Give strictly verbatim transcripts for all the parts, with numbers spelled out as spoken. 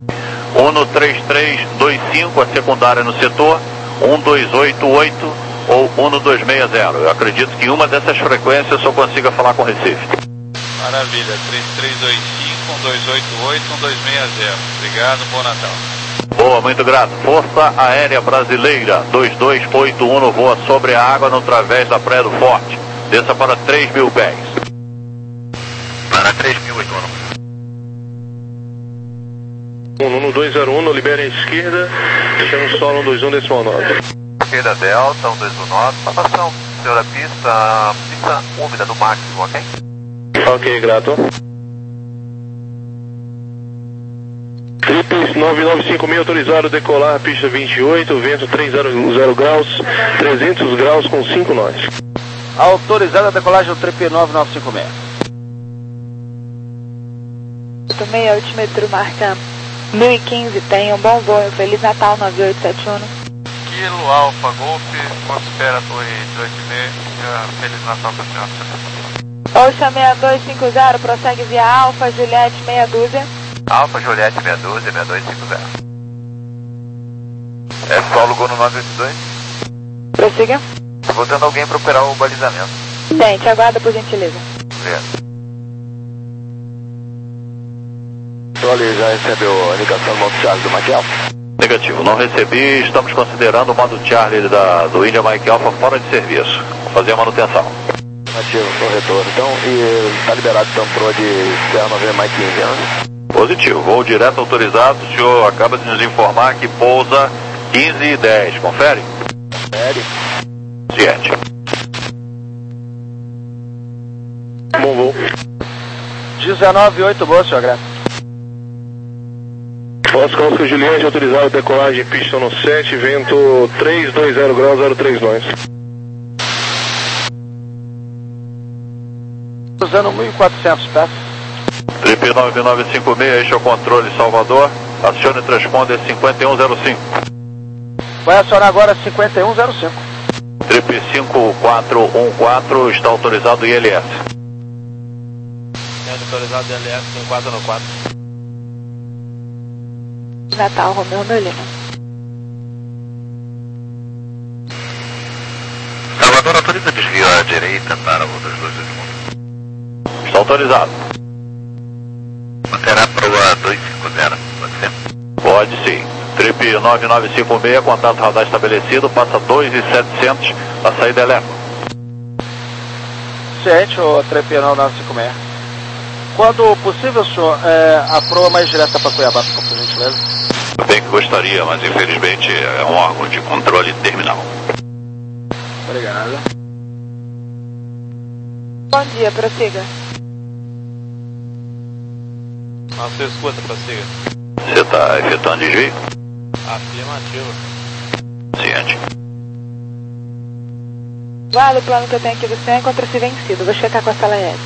Uno três três dois cinco, a secundária no setor, um dois oito oito ou Uno dois seis zero. Eu acredito que em uma dessas frequências eu só consiga falar com o Recife. Maravilha, três três dois cinco, um dois oito oito, um dois seis zero. Obrigado, bom Natal. Boa, muito grato. Força Aérea Brasileira dois dois oito um voa sobre a água no través da Praia do Forte. Desça para três mil pés. Para três mil, oito um. Uno dois zero um, libera a esquerda, deixando solo um dois um decimal nove. Esquerda Delta, um dois um nove, passação, senhora pista, pista úmida no máximo, ok? Ok, grato. Trips nove nove cinco seis autorizado decolar, pista vinte e oito, vento trezentos graus, trezentos graus com cinco nós. Autorizada a decolagem do Trip nove nove cinco seis. Tomei altímetro, marca mil e quinze, tenha um bom voo, Feliz Natal nove oito sete um. Kilo Alfa Golf, considera a torre dezoito e meio, Feliz Natal para o senhor. Ocean seis dois cinco zero, prossegue via Alfa Juliette meia dúzia. Alfa Juliette meia dúzia, seis dois cinco zero. É solo Gol no nove oito dois. Prossiga. Voltando alguém para operar o balizamento. Tente, aguarda por gentileza. Obrigado. Olha, já recebeu a indicação do modo Charlie do Mike Alpha? Negativo, não recebi. Estamos considerando o modo Charlie da, do India Mike Alpha fora de serviço. Vou fazer a manutenção. Ativo, corretor. Então, e está liberado então pro de Serra nove Mike quinze, né? Positivo, voo direto autorizado. O senhor acaba de nos informar que pousa quinze e dez. Confere? Confere. Ciente. Bom voo. dezenove oito, boa, senhor Graça. Oscar Oscar Juliette, autorizado decolagem pista no sete, vento trezentos e vinte graus, zero três nós. Usando mil e quatrocentos pés. Trip nove nove cinco seis, este é o controle Salvador. Acione o transponder cinquenta e um zero cinco. Vai acionar agora cinquenta e um zero cinco. Trip cinco quatro um quatro, está autorizado I L S. É autorizado I L S cinco quatro um quatro. Natal, Romeu Melina. Salvador autoriza desvio à direita para outras luzes do mundo. Está autorizado. Manterá para o dois cinco zero, pode ser? Pode sim. Trip nove nove cinco seis, contato radar estabelecido, passa dois mil e setecentos, a saída é leva. Ciente, o Trip nove nove cinco seis. Quando possível, senhor, é, a proa mais direta para Cuiabá, por gentileza? Bem que gostaria, mas infelizmente é um órgão de controle terminal. Obrigado. Bom dia, prossiga. Ah, você escuta, prossiga. Você está efetuando desvio? Afirmativo. Ciente. Vale, o plano que eu tenho aqui do senhor encontra-se vencido. Vou checar com a sala S.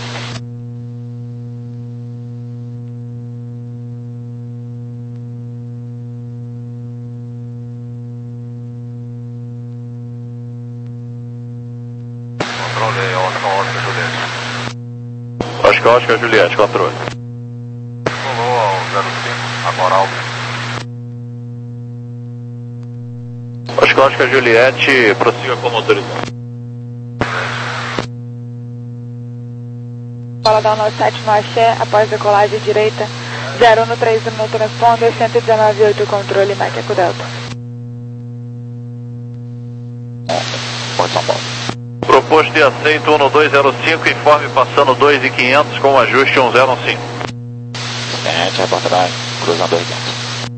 Controle Oscar Oscar Juliette. Oscar Oscar Juliette, controle. Pulou ao zero cinco, a moral. Oscar Oscar Juliette, prossiga como autorizado. Fala da nosso sétimo axé, após decolagem direita, zero um três um no transponder, cento e dezenove oito controle, Mike Eco Delta. Pode São Paulo. Proposto de aceito um dois zero cinco, informe passando dois mil e quinhentos com ajuste um zero um cinco. Ciente, reportagem, cruzando dois quinhentos.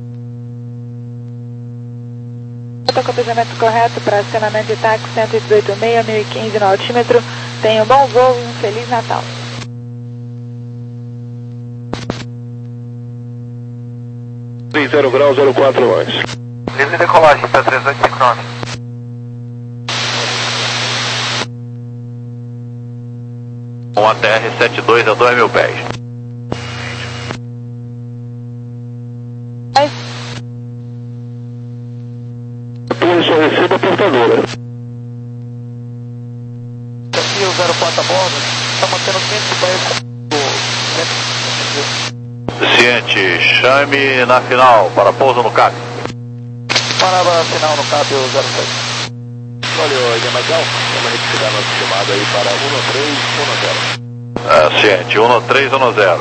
Acompanhamento correto para acionamento de táxi cento e dezoito seis, mil e quinze no altímetro. Tenha um bom voo e um Feliz Natal. trinta graus, zero quatro nós. Livre decolagem para três oito cinco nove. Um A T R setenta e dois a dois mil pés. Mas, Depois só receba a portadora. Aqui o zero quatro a bordo, está mantendo quinhentos e Ciente, chame na final para pouso no C A P. Parada final no C A P zero seis. Valeu, Ilha Magal. Vamos retificar nossa chamada aí para um três um zero. É, ciente, um três um zero.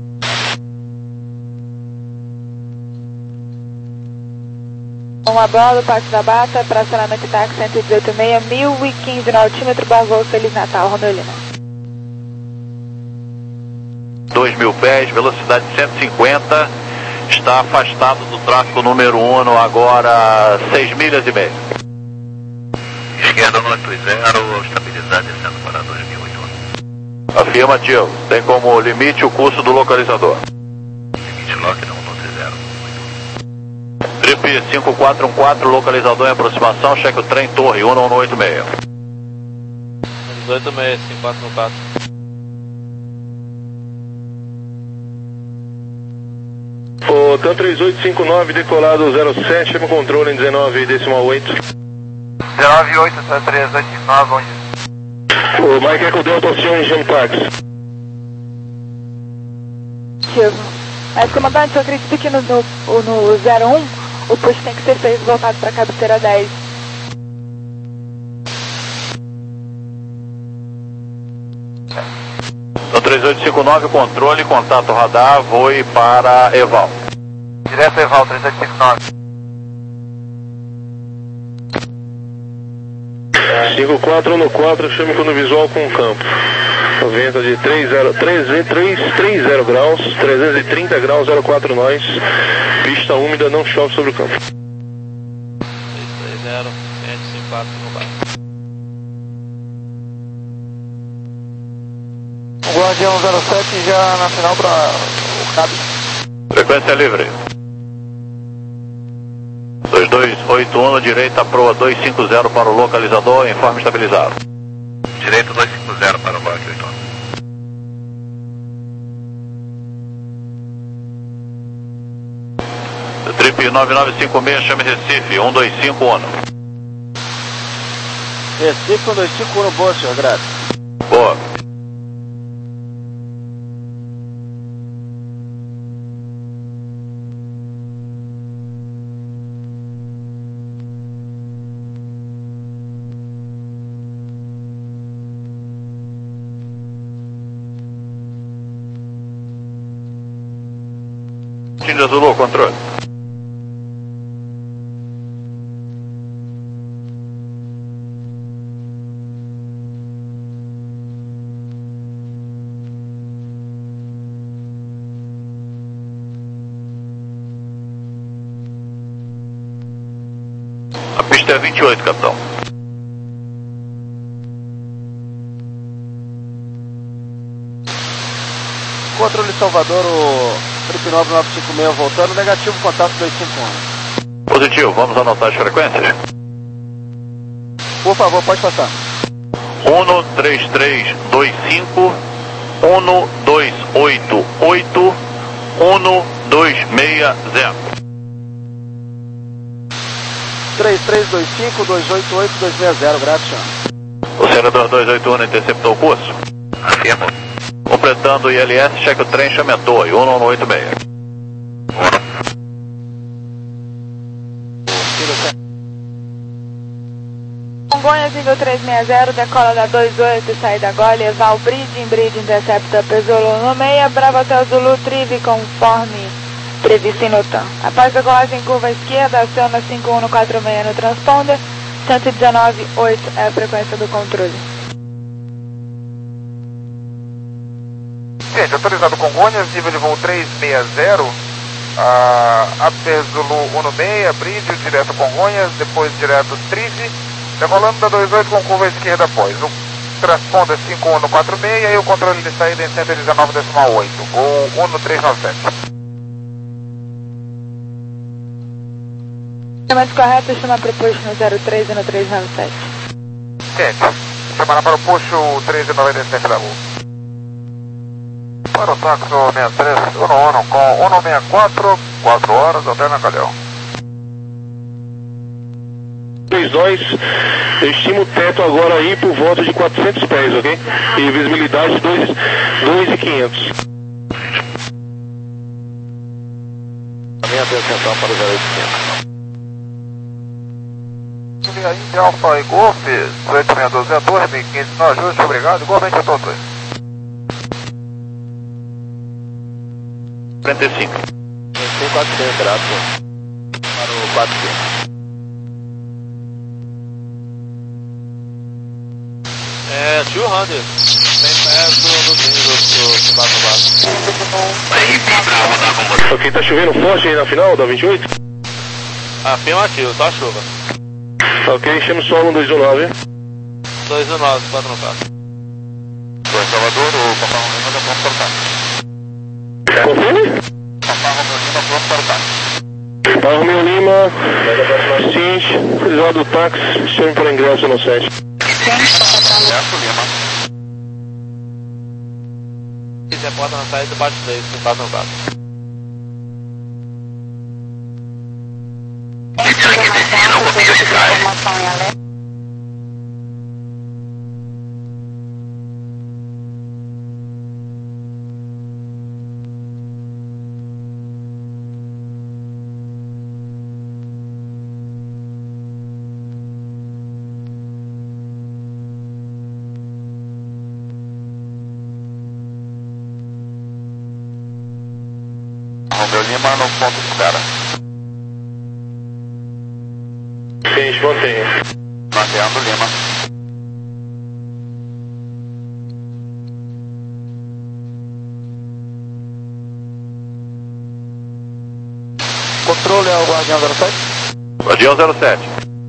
Uma bola, Passo da Bata, para acionamento táxi cento e dezoito seis, mil e quinze no altímetro, bom voo, Feliz Natal, Romeu Lima. dois mil pés, velocidade cento e cinquenta, está afastado do tráfego número um, agora seis milhas e meia. Esquerda nove dois zero, estabilidade descendo para dois mil e oito. Afirmativo, tem como limite o curso do localizador. Limite lock não, doze zero. Trip cinco quatro um quatro, localizador em aproximação, cheque o trem Torre um um oito seis. dezoito seis, cinco quatro um quatro. O TAM três oito cinco nove, decolado zero sete, chama controle em dezenove decimal oito. dezenove oito, três oito nove, onde? O Mike Echo Delta, acione Jam Taxi. Positivo. Mas, comandante, eu acredito que no, no, no zero um, o push tem que ser feito voltado para a cabeceira dez. No três oito cinco nove, controle, contato radar, voe para Eval. Direto Eval, três oito cinco nove. cinco quatro um quatro, chame quando visual com campo. Vento de trinta graus, trezentos e trinta graus, zero quatro nós. Pista úmida, não chove sobre o campo. seis três zero, cinco quatro no bar. O Guardião zero sete já na final para o C A B. Frequência livre. dois dois oito um, direita, proa dois cinco zero para o localizador, informe estabilizado. Direito dois cinco zero para o lock oito um. Trip nove nove cinco seis, chame Recife, um dois cinco um. Recife um dois cinco um, boa, senhor, graças. Boa. Tinha Zulu, controle. A pista é vinte e oito, capitão. Controle Salvador, o Trip nove nove cinco seis voltando, negativo, contato dois cinco um. Positivo, vamos anotar as frequências. Por favor, pode passar. um três três dois cinco, um dois oito oito, um dois seis zero. três três dois cinco, dois oito oito, dois seis zero, graças, senhor. O senador dois oito um interceptou o curso. Afirmo. Completando o I L S, cheque o trem, chame a torre, um um oito seis. Congonhas, nível trezentos e sessenta, decola da dois oito, saída Gole, Eval, Bridge, Bridge, intercepta Pesolo no meia, Bravo Hotel Zulu, Trive, conforme previsto em Notan. Após a decolagem em curva esquerda, aciona cinco um quatro seis no transponder, cento e dezenove ponto oito é a frequência do controle. Gente, autorizado Congonhas, nível de voo trezentos e sessenta, a Aper Zulu um seis, Bridge, direto Congonhas, depois direto Trive, decolando da dois oito com curva esquerda após. O transponder cinco um quatro seis e o controle de saída em cento e dezenove decimal oito, voo um três nove sete. Chamamento correto, chama para o push no zero três e no trezentos e noventa e sete. Gente, chamará para o push o trezentos e noventa e sete da Lua. Para o táxi sessenta e três, um um com um sessenta e quatro, quatro horas, até na Calhão. Dois nós, eu estimo o teto agora aí por volta de quatrocentos pés, ok? E visibilidade dois mil e quinhentos. atenção para o zero oito cinco. Índia Alfa e Golf, dezoito seis doze é dois mil e quinhentos no ajuste, obrigado, igualmente a todos. quarenta e cinco. Tem quatrocentos, graças. Para o quatrocentos. É, duzentos. Tem perto do nível do quatro quatro. Ok, tá chovendo forte aí na final da vinte e oito? Afirmativo, tá chuva. Ok, chama o solo um dois um nove. dois um nove, quatro no quatro. Dois Salvador, o Papai Romeu está pronto para o táxi. Confirme? Papai Romeu Lima pronto para o táxi. Papai Romeu Lima, Cinch, utilizado do táxi, chame para ingresso no sete. Certo, Lima. Se quiser, porta na saída, bate três, quatro no quatro. Romeu Lima no ponto de espera. Cinch, mantenha. Mantendo Lima. Controle é o Guardião zero sete? Guardião zero sete.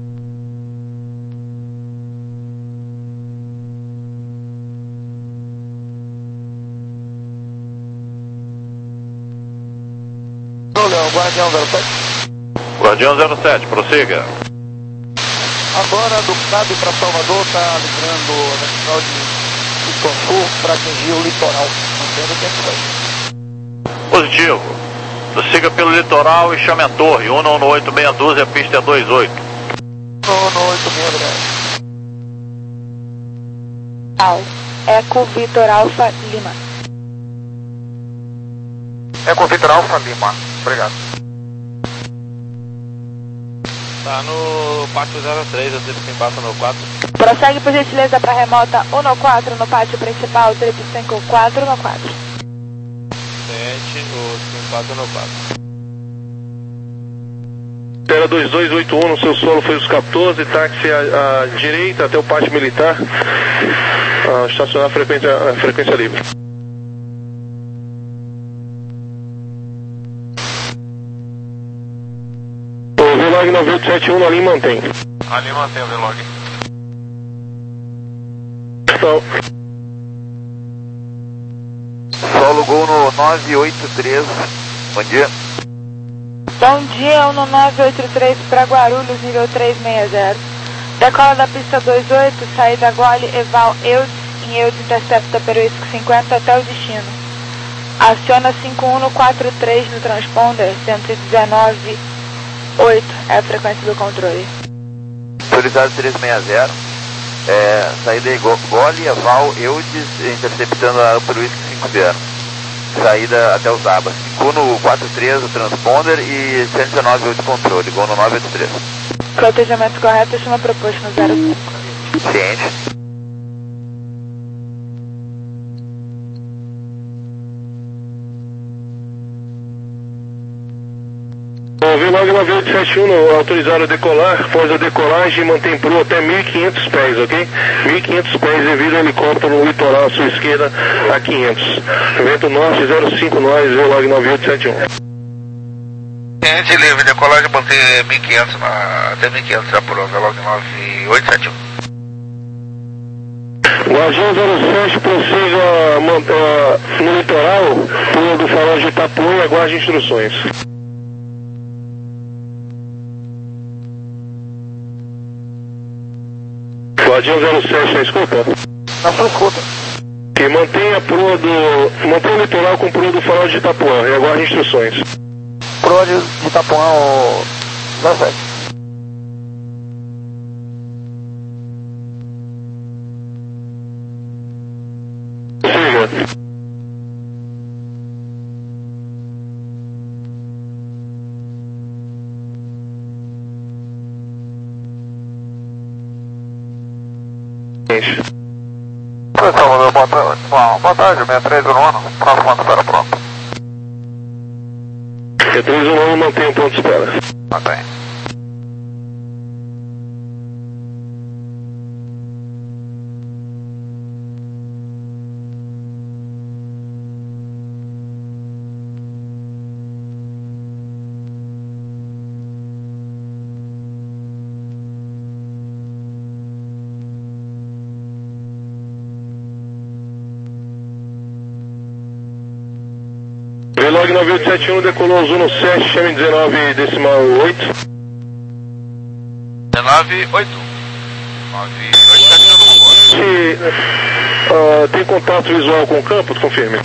Controle é o Guardião zero sete? Guardião zero sete, prossiga. Agora do Cabo para Salvador está livrando a central de Sul para atingir o litoral. Mantendo o tempo aí. Positivo. Siga pelo litoral e chame a torre. um um oito seis um dois, a pista é dois oito. um um oito seis, Al. Eco Vitor Alfa Lima. Eco Vitor Alfa Lima. Obrigado. Tá no pátio zero três, a triplo cinco quatro no quatro. Prossegue por gentileza para remota um no quatro no pátio principal, triplo cinco quatro no quatro. Sente o cinco quatro no quatro. Espera dois dois oito um, no seu solo foi os quatorze, táxi à, à direita até o pátio militar. Ah, estacionar a frequência, a frequência livre. O Vlog nove oito sete um ali mantém. Ali mantém o Vlog. Então, Solo Gol no nove oito três. Bom dia. Bom dia, um no nove oito três para Guarulhos, nível três seis zero. Decola da pista dois oito, saída Gole, Eval Eudes, em Eudes intercepta Peruísco cinquenta até o destino. Aciona cinco um no quatro três no transponder, cento e dezenove oito é a frequência do controle. Autorizado três seis zero. É, saída é Gole, Eval Eudes, interceptando a Peruísco cinco zero. Saída até os Abas. cinco no quatro três o transponder e cento e dezenove oito controle. Gol no nove oito três. Protejamento correto, chama proposto no zero cinco. Ciente. o Vlog nove oito sete um autorizado a decolar, após a decolagem mantém proa até mil e quinhentos pés, ok? mil e quinhentos pés devido ao helicóptero no litoral à sua esquerda a quinhentos. Vento norte zero cinco nós, Vlog nove oito sete um. Ciente, livre, decolagem mantém mil e quinhentos na, até mil e quinhentos já por Vlog nove oito sete um. Guardião zero sete prossiga uh, no litoral, proa do farol de Itapuã e aguarde instruções. Guardião zero sete, na escuta? Na sua escuta. Que mantenha a proa do. Mantenha o litoral com proa do farol de Itapuã e aguarde instruções. Proa de Itapuã, o zero sete. Siga. seguinte. Oi, Salvador, boa tarde. Bom, boa tarde, sessenta e três no ano. Próximo ponto de espera pronto. sessenta e três no ano, mantém o ponto de espera. Mantém. Velogue nove oito sete um decolou Zuno sete, chame dezenove decimal oito. dezenove oito. nove oito sete um. Se uh, tem contato visual com o campo, confirme.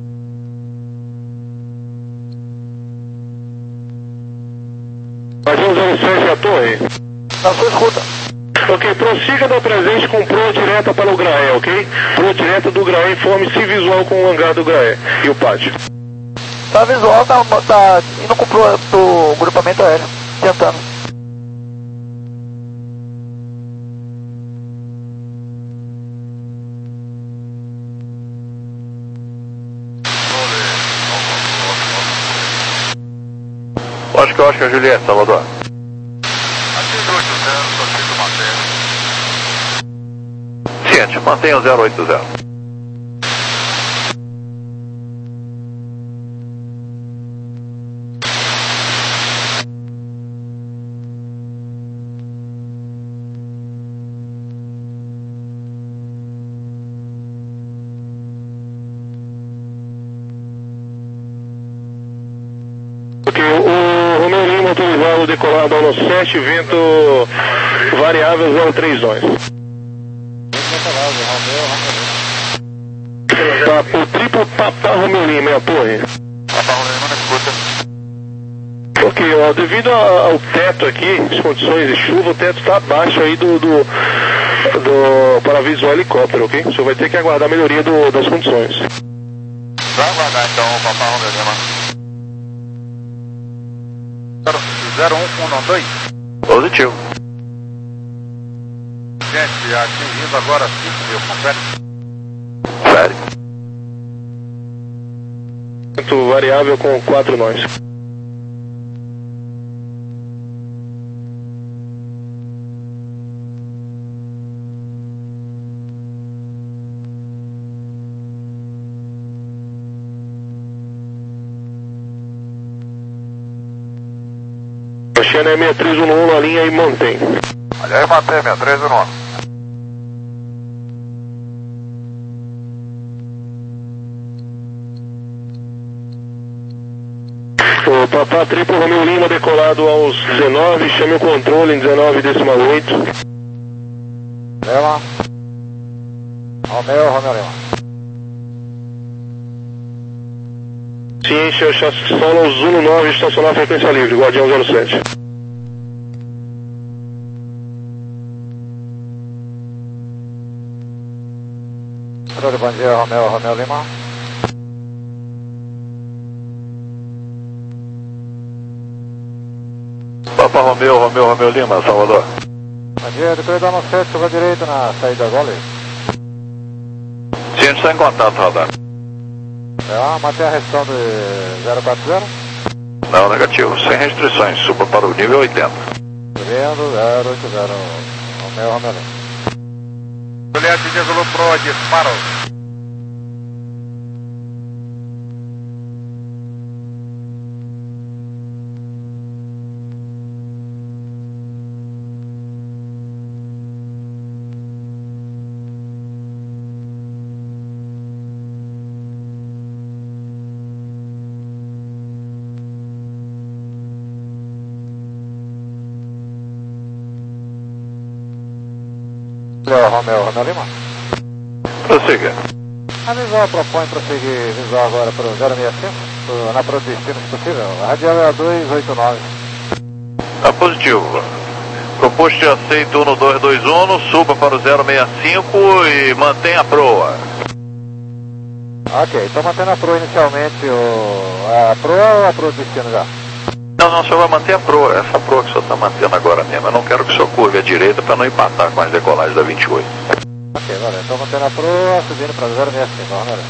Vazão zero sete a torre. Na sua escuta. Ok, prossiga da presente com proa direta para o Graé, ok? Proa direta do Graé, informe-se visual com o hangar do Graé e o pátio. Tá visual, tá, tá indo com pro, pro grupamento aéreo, tentando. Acho que eu acho que é a Juliette, Salvador. Ativa oito zero, só fica mantendo. Ciente, mantenha o zero oito zero. Ok, o Romeu Lima autorizado decolado ao sete, vento variável zero três dois. Tá, o triplo Papá Romeu Lima é a torre. Papá Romeu Lima na escuta. Ok, ó, devido a- ao teto aqui, as condições de chuva, o teto está abaixo aí do, do, do para-visual helicóptero, ok? O senhor vai ter que aguardar a melhoria do, das condições. Vai aguardar então o Papá Romeu Lima. zero um um dois. Positivo. Gente, atingindo agora cinco mil, confere. Sério. Vento variável com quatro nós. Oceano é seis três um um na linha e mantém. Olha aí, mantém, sessenta e três no ano. O Papá Triplo Romeu Lima decolado aos dezenove, chame o controle em dezenove decimal oito. Lima. Romeu, Romeu Lima. Ciência, chassi solo Zuno nove, estacionar frequência livre, Guardião zero sete. Controle, bom dia, Romeu, Romeu Lima. Papá Romeu, Romeu, Romeu Lima, Salvador. Bom dia, depois da nossa sete, chuva direita na saída agora. Ciente, está em contato, radar. É, mantém a restrição de zero quatro zero. Não, negativo. Sem restrições. Suba para o nível oitenta. Subindo, zero oito zero. Romeu, Romeu Lima. Juliette desolou pro disparo. Romeu, Romeu Lima. Prossiga. A visual propõe prosseguir visual agora para o zero seis cinco, na prodestino se possível. A radial é a dois oito nove. Tá positivo. Proposto de aceito um dois dois um, suba para o zero seis cinco e mantenha a proa. Ok, estou mantendo a proa inicialmente, o, a proa ou a prodestino já? Não, não, o senhor vai manter a proa, essa proa que o senhor está mantendo agora mesmo. Eu não quero que o senhor curve à direita para não empatar com as decolagens da vinte e oito. Ok, valeu. Então mantendo a proa, subindo para zero sessenta e cinco, valeu.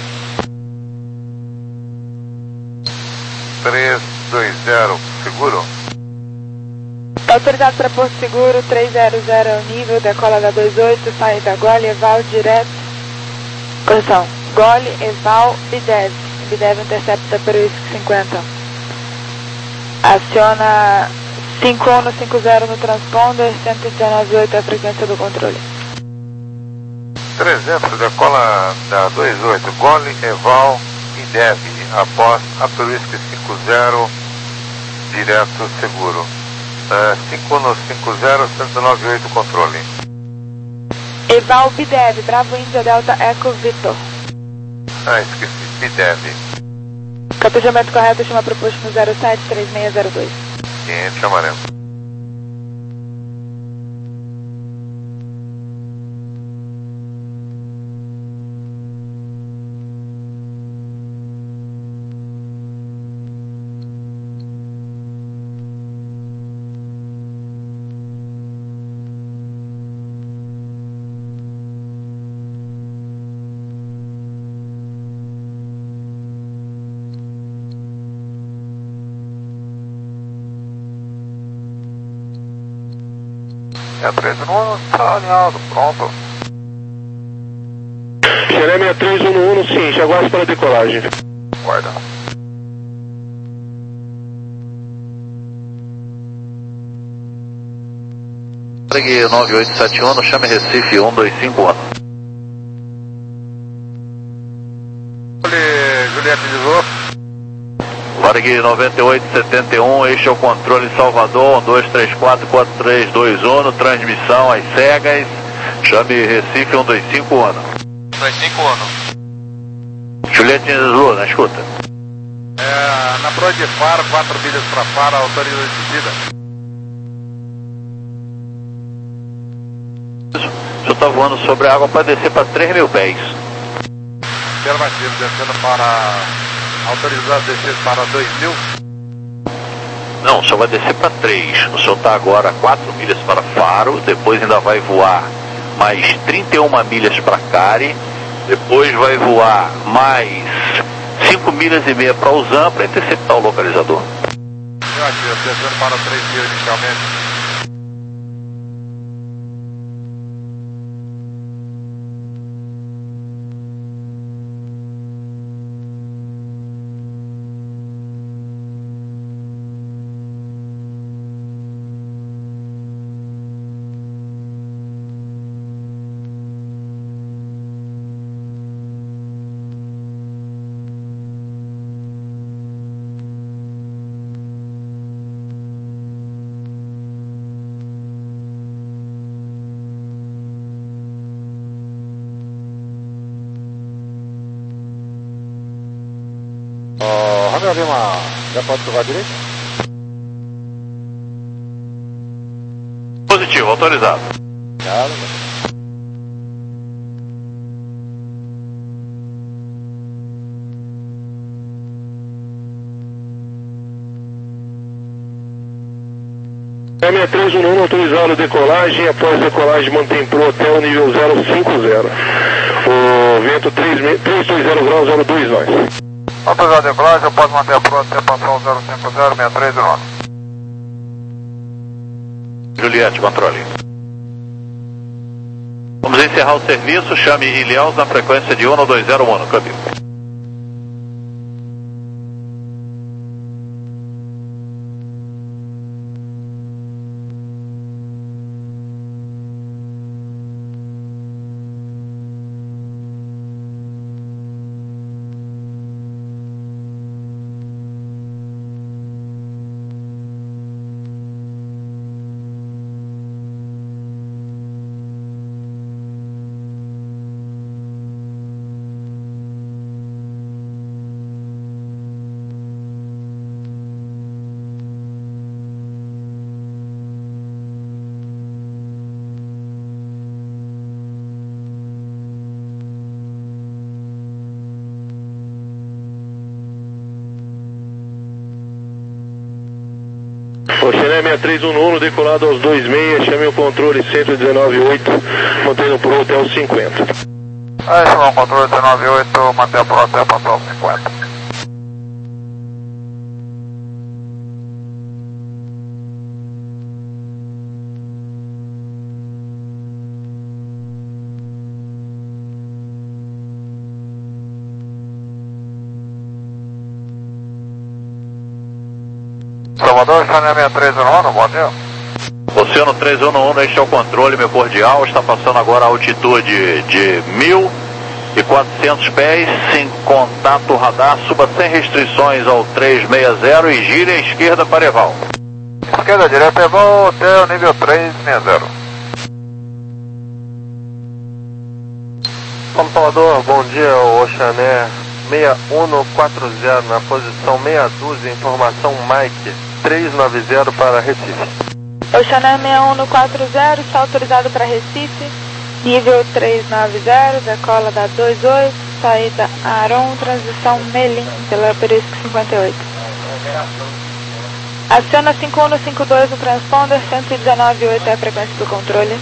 três dois zero, seguro? Autorizado para Porto Seguro, trezentos é o nível, decola da vinte e oito, saída Gole, Eval, direto. Correção, Gole, Eval, Bidev. Bidev intercepta Peruísque cinquenta. Aciona cinco um cinco zero no transponder, cento e dezenove vírgula oito é a frequência do controle. trezentos, decola da vinte e oito, Gole, Eval, Bidev. Após a Peruísque cinco zero, direto seguro. Uh, cinco um cinco zero, cento e dezenove vírgula oito, controle. Eval, Bidev, Bravo Índia Delta Eco Vitor. Ah, esqueci, Bidev. Capejamento correto, chama proposto no zero sete três seis zero dois. Quente amarelo. É três um, está alinhado, pronto. Jeremia três um um, sim, já aguardo para a decolagem. Guarda. Pegue nove oito sete um, chame Recife um dois cinco um. Juliette dezoito. Varig noventa e oito setenta e um, este é o controle Salvador, um dois três quatro quatro três dois um, transmissão às cegas, chame Recife um dois cinco um. um dois cinco um. Juliette Zulu, na escuta. É, na proa de faro, quatro milhas para faro, autoriza a descida. O senhor está voando sobre a água para descer para três mil pés. Afirmativo, descendo para... autorizado a descer para dois mil. Não, o senhor vai descer para três. O senhor está agora a quatro milhas para Faro, depois ainda vai voar mais trinta e uma milhas para Cari, depois vai voar mais cinco milhas e meia para Uzan para interceptar o localizador. Afirmativo, descendo para três mil inicialmente. Ó, Romeu Lima, já pode curvar direito? Positivo, autorizado. Claro. Jeremia três um um, autorizado decolagem, após decolagem mantém pro hotel nível zero cinco zero. O vento três dois zero graus, zero dois nós. Autorizado a decolagem, eu posso manter a proa até passar o zero cinco zero seis três nove. Juliette, controle. Vamos encerrar o serviço, chame Ilhéus na frequência de um dois zero um, câmbio. Oxané sessenta e três um um, decolado aos dois seis, chame o controle cento e dezenove oito, mantendo pro hotel cinquenta. Aí, chamou o controle dezenove oito, mantém pro hotel, passou cinquenta. Salvador, Oceano sessenta e três um um, bom dia. Oceano três um um, este é o controle, meu cordial, está passando agora a altitude de mil e quatrocentos pés, sem contato radar, suba sem restrições ao trezentos e sessenta e gire à esquerda para Eval. Esquerda direita, Eval, hotel nível trezentos e sessenta. Vamos, Salvador, bom dia, Oxané seis um quatro zero na posição meia dúzia, informação Mike trezentos e noventa para Recife. Oxané seis um quatro zero, está autorizado para Recife, nível trezentos e noventa, decola da dois oito, saída Aron, transição Melim, pela Perisco cinquenta e oito. Aciona cinco um cinco dois no transponder, cento e dezenove vírgula oito é a frequência do controle.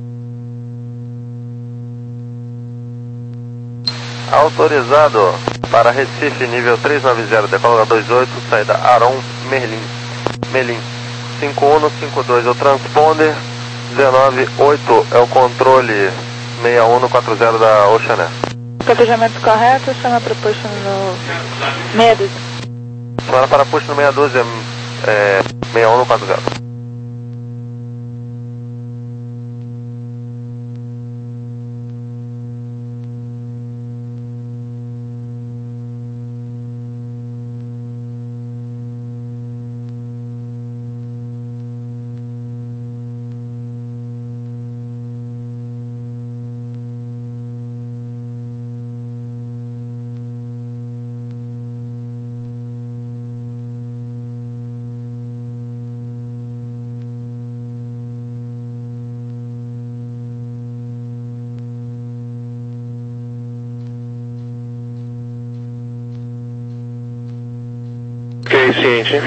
Autorizado para Recife, nível trezentos e noventa, decola da dois oito, saída Aron, Merlin, Melim. cinco um cinco dois é o transponder, dezenove oito é o controle seis um quatro zero da Oxané. Cotejamento correto, chama para push no meia dúzia. Chama para push no meia dúzia, é, seis um quatro zero. Ok, ciente.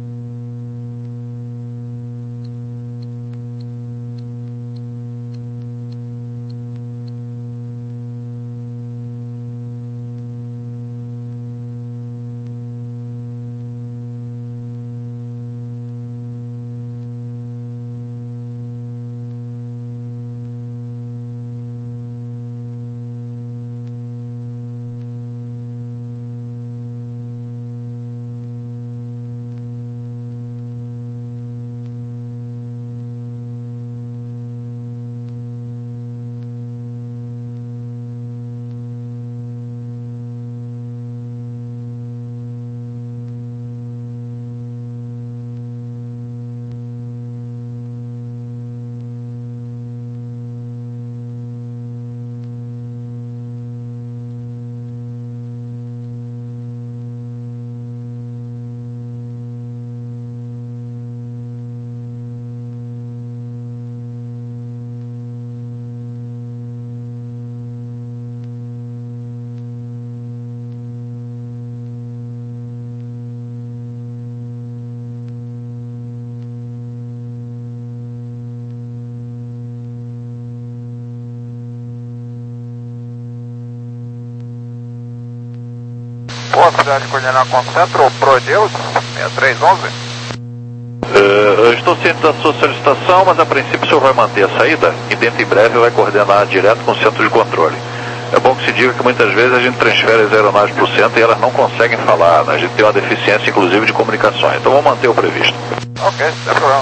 Boa, cidade coordenar concentro, Prodeus, seis três um um. Uh, eu estou ciente da sua solicitação, mas a princípio o senhor vai manter a saída e dentro em breve vai coordenar direto com o centro de controle. É bom que se diga que muitas vezes a gente transfere as aeronaves para o centro e elas não conseguem falar, né? A gente tem uma deficiência inclusive de comunicações, então vamos manter o previsto. Ok, sem problema.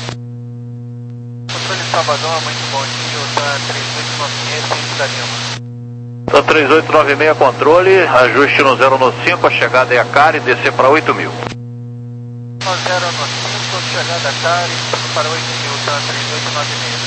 Controle Salvador, muito bom dia, o TAN três oito nove seis, centro da Lima. Então três oito nove seis controle, ajuste no zero no cinco, a chegada é a cara e descer para oito mil. zero no cinco, chegada a cara e para oito mil, TAN três oito nove seis.